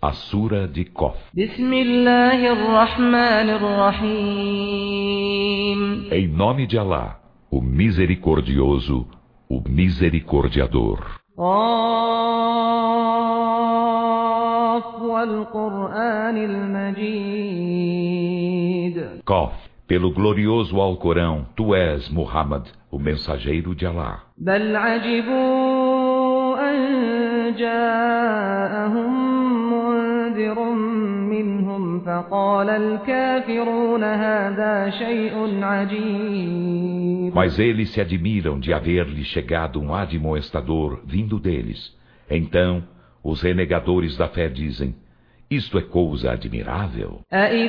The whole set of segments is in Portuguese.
A Sura de Qaf. Em nome de Alá, o Misericordioso, o Misericordiador. Qaf, pelo glorioso Alcorão, tu és, Muhammad, o mensageiro de Alá. Mas eles se admiram de haver-lhe chegado um admoestador vindo deles. Então, os renegadores da fé dizem: isto é coisa admirável.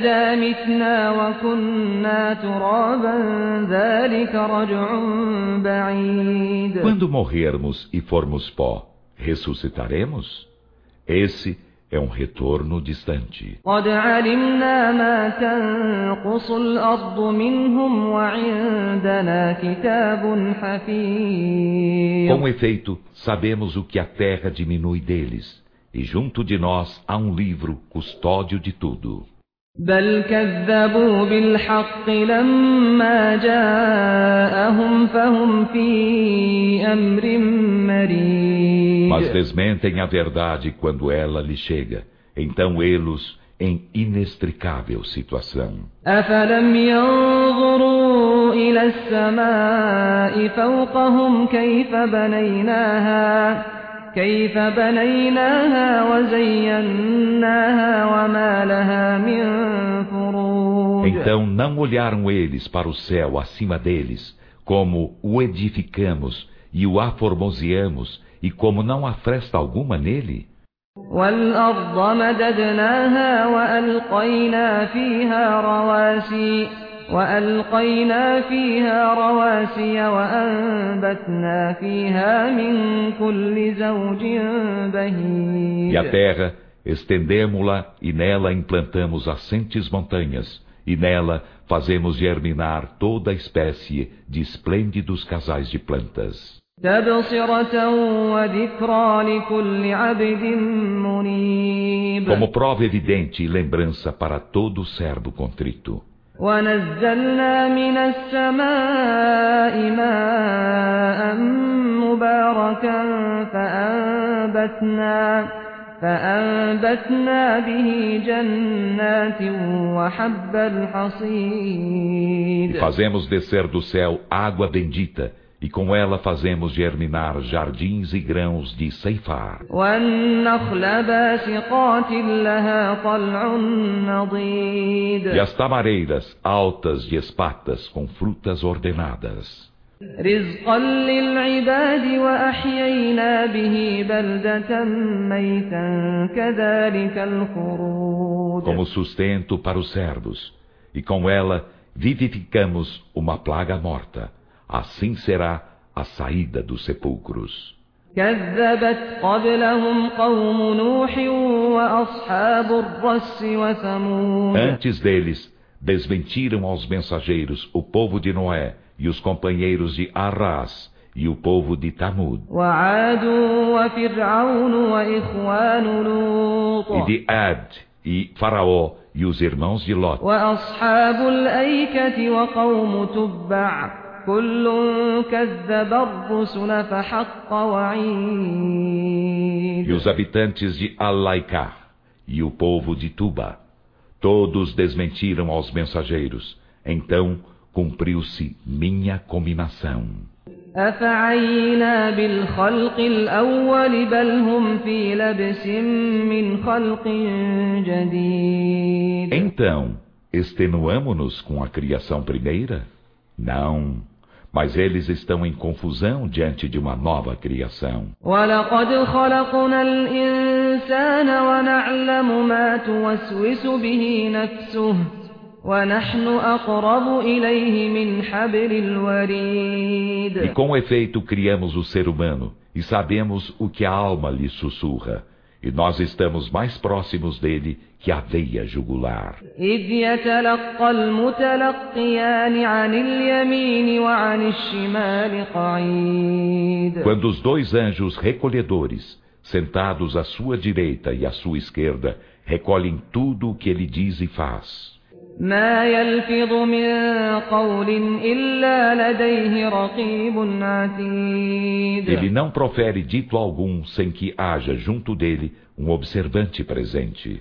Quando morrermos e formos pó, ressuscitaremos? Esse é um retorno distante. Com efeito, sabemos o que a terra diminui deles, e junto de nós há um livro custódio de tudo. Mas desmentem a verdade quando ela lhes chega, então eles em inextricável situação. Então não olharam eles para o céu acima deles, como o edificamos e o aformoseamos, e como não há fresta alguma nele? E a terra, estendemo-la e nela implantamos assentes montanhas, e nela fazemos germinar toda a espécie de esplêndidos casais de plantas. Como prova evidente e lembrança para todo servo contrito. ونزلنا من السماء ماء مباركا فأنبتنا به جنات وحب الحصيد. E fazemos descer do céu água bendita, e com ela fazemos germinar jardins e grãos de ceifar. E as tamareiras altas de espatas com frutas ordenadas. Como sustento para os servos, e com ela vivificamos uma plaga morta. Assim será a saída dos sepulcros. Antes deles, desmentiram aos mensageiros o povo de Noé e os companheiros de Arrás e o povo de Tamud. E de Ad e Faraó e os irmãos de Lot. E os habitantes de Al-Laiká e o povo de Tuba, todos desmentiram aos mensageiros. Então cumpriu-se minha cominação. Então, extenuamo-nos com a criação primeira? Não. Mas eles estão em confusão diante de uma nova criação. E com efeito criamos o ser humano, e sabemos o que a alma lhe sussurra. E nós estamos mais próximos dele que a veia jugular. Quando os dois anjos recolhedores sentados à sua direita e à sua esquerda, recolhem tudo o que ele diz e faz. ما يلفظ من قول إلا لديه رقيب عتيد. Ele não profere dito algum sem que haja junto dele um observante presente.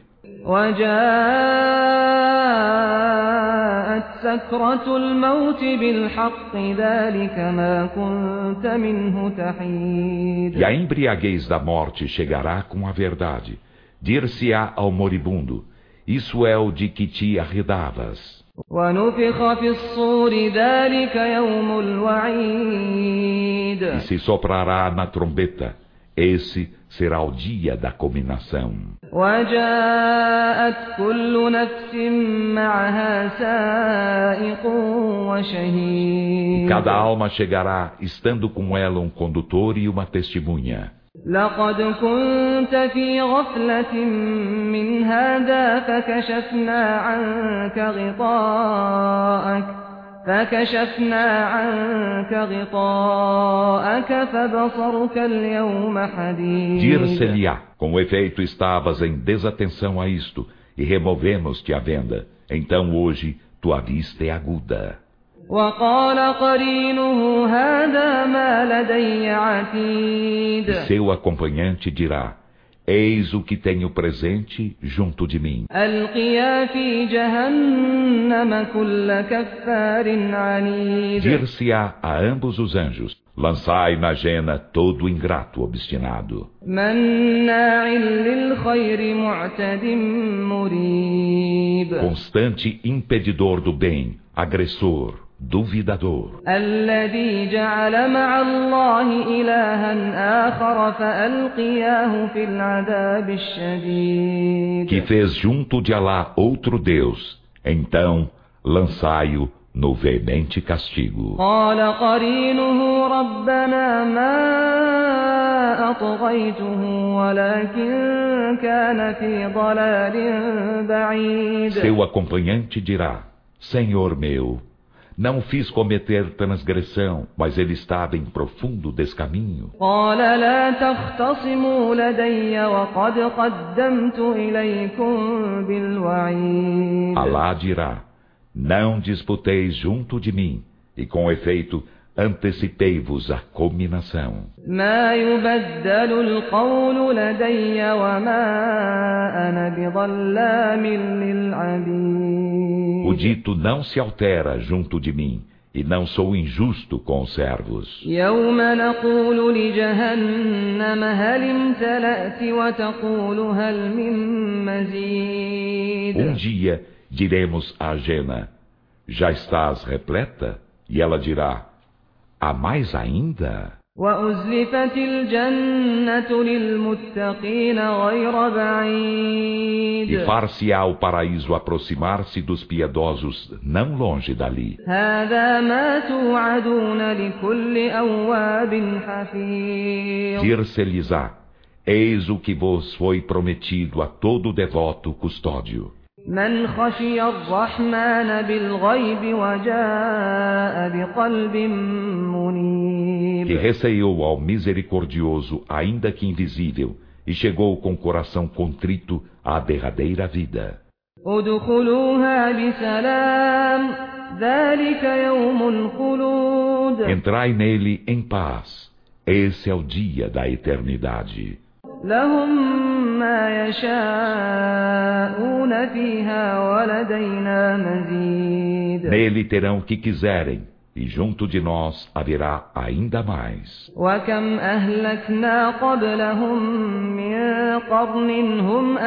وجاءت سكرة الموت بالحق ذلك ما كنت منه تحيد. E a embriaguez da morte chegará com a verdade. Dir-se-á ao moribundo: isso é o de que te arredavas. ونفخ في الصور ذلك يوم الوعيد. E se soprará na trombeta, esse será o dia da culminação. وجاءت كل نفس معها سائق وشهيد. E cada alma chegará, estando com ela um condutor e uma testemunha. لقد كنت في غفلة من هذا فكشفنا عنك غطاءك فبصرك اليوم حديد. Dir-se-lhe-á: com efeito estavas em desatenção a isto, e removemos-te a venda. Então hoje tua vista é aguda. وقال قرينه هذا ما لدي عتيد. E seu acompanhante dirá: eis o que tenho presente junto de mim. ألقيا في جهنم كل كفار عنيد. Dir-se-á a ambos os anjos: lançai na jena todo ingrato obstinado. مناع للخير معتد مريب. Constante impedidor do bem, agressor, duvidador. الذي جعل مع الله إلها آخر فألقياه في العذاب الشديد. Que fez junto de Alá outro Deus, então lançai-o no veemente castigo. قال قرينه ربنا ما أطغيته ولكن كان في ضلال بعيد. Seu acompanhante dirá: Senhor meu, não fiz cometer transgressão, mas ele estava em profundo descaminho. قال لا تختصموا لدي وقد قدمت إليكم بالوعيد. Alá dirá: não disputeis junto de mim, e com efeito antecipei-vos a culminação. ما يبدل القول لدي وما أنا بظلام للعبيد. O dito não se altera junto de mim, e não sou injusto com os servos. يوم نقول لجهنم هل امتلأت وتقول هل من مزيد. Dia diremos à Jena: já estás repleta? E ela dirá: há mais ainda? وأزلفت الجنة للمتقين غير بعيد. E far-se-á o paraíso aproximar-se dos piedosos não longe dali. هذا ما توعدون لكل أواب حفيظ. Dir-se-lhes-á: eis o que vos foi prometido a todo devoto custódio. من خشي الرحمن بالغيب وجاء بقلب منيب. Que receou ao misericordioso, ainda que invisível, e chegou com coração contrito à derradeira vida. ادخلوها بسلام ذلك يوم الخلود. Entrai nele em paz. Esse é o dia da eternidade. لهم ما يشاءون فيها ولدينا مزيد. Nele terão o que quiserem, e junto de nós haverá ainda mais. وكم أهلكنا قبلهم من قرن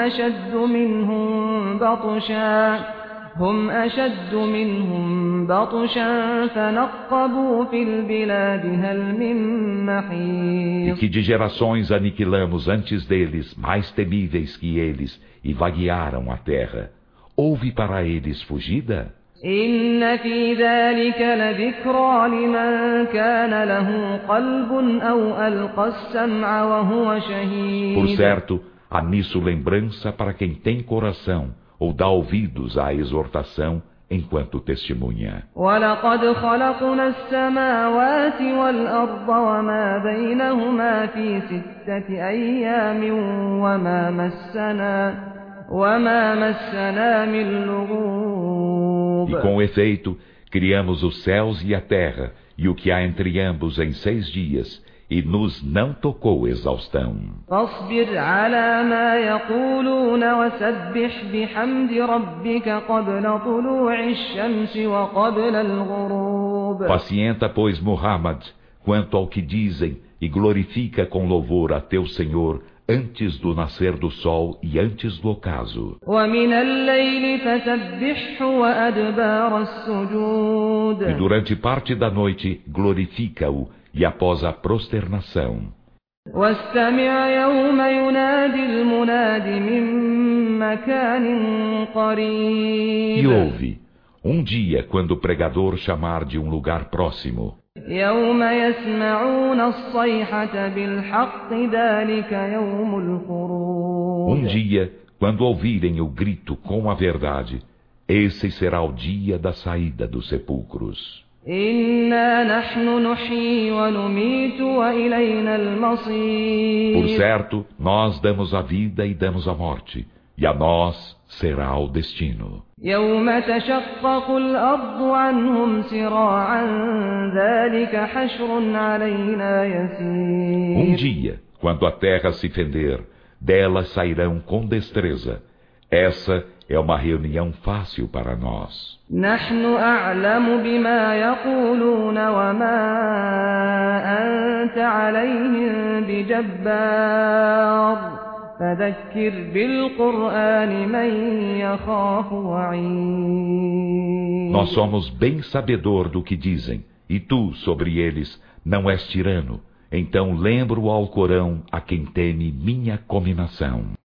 هم أشد منهم بطشا فنقبوا في البلاد هل من محيص. E que de gerações aniquilamos antes deles, mais temíveis que eles, e vaguearam a terra. Houve para eles fugida? إن في ذلك لذكرى لمن كان له قلب أو ألقى السمع وهو شهيد. Por certo, há nisso lembrança para quem tem coração, ou dá ouvidos à exortação enquanto testemunha. وَلَقَدْ خَلَقْنَا السَّمَاوَاتِ وَالْأَرْضَ وَمَا بَيْنَهُمَا فِي 6 أَيَّامٍ وَمَا مَسَّنَا مِن لُغُوبٍ. E com efeito, criamos os céus e a terra, e o que há entre ambos em 6 dias, e nos não tocou exaustão. فاصبر على ما يقولون وسبح بحمد ربك قبل طلوع الشمس وقبل الغروب. Pacienta, pois, Muhammad, quanto ao que dizem, e glorifica com louvor a teu Senhor antes do nascer do sol e antes do ocaso. ومن الليل فسبحه وأدبار السجود. E durante parte da noite glorifica-o, e após a prosternação. واستمع يوم ينادي المناد من مكان قريب. E ouve, dia quando o pregador chamar de um lugar próximo. يوم يسمعون الصيحة بالحق ذلك يوم الخروج. Dia quando ouvirem o grito com a verdade, esse será o dia da saída dos sepulcros. إنا نحن نحيي ونميت وإلينا المصير. Por certo, nós damos a vida e damos a morte, e a nós será o destino. يوم تشقق الأرض عنهم سراعا ذلك حشر علينا يسير. Dia, quando a terra se fender, delas sairão com destreza. Essa é uma reunião fácil para nós. نحن أعلم بما يقولون وما أنت عليهم بجبار فذكر بالقرآن من يخاف وعيد. Nós somos bem sabedor do que dizem, e tu, sobre eles, não és tirano. Então lembro ao Corão a quem teme minha cominação.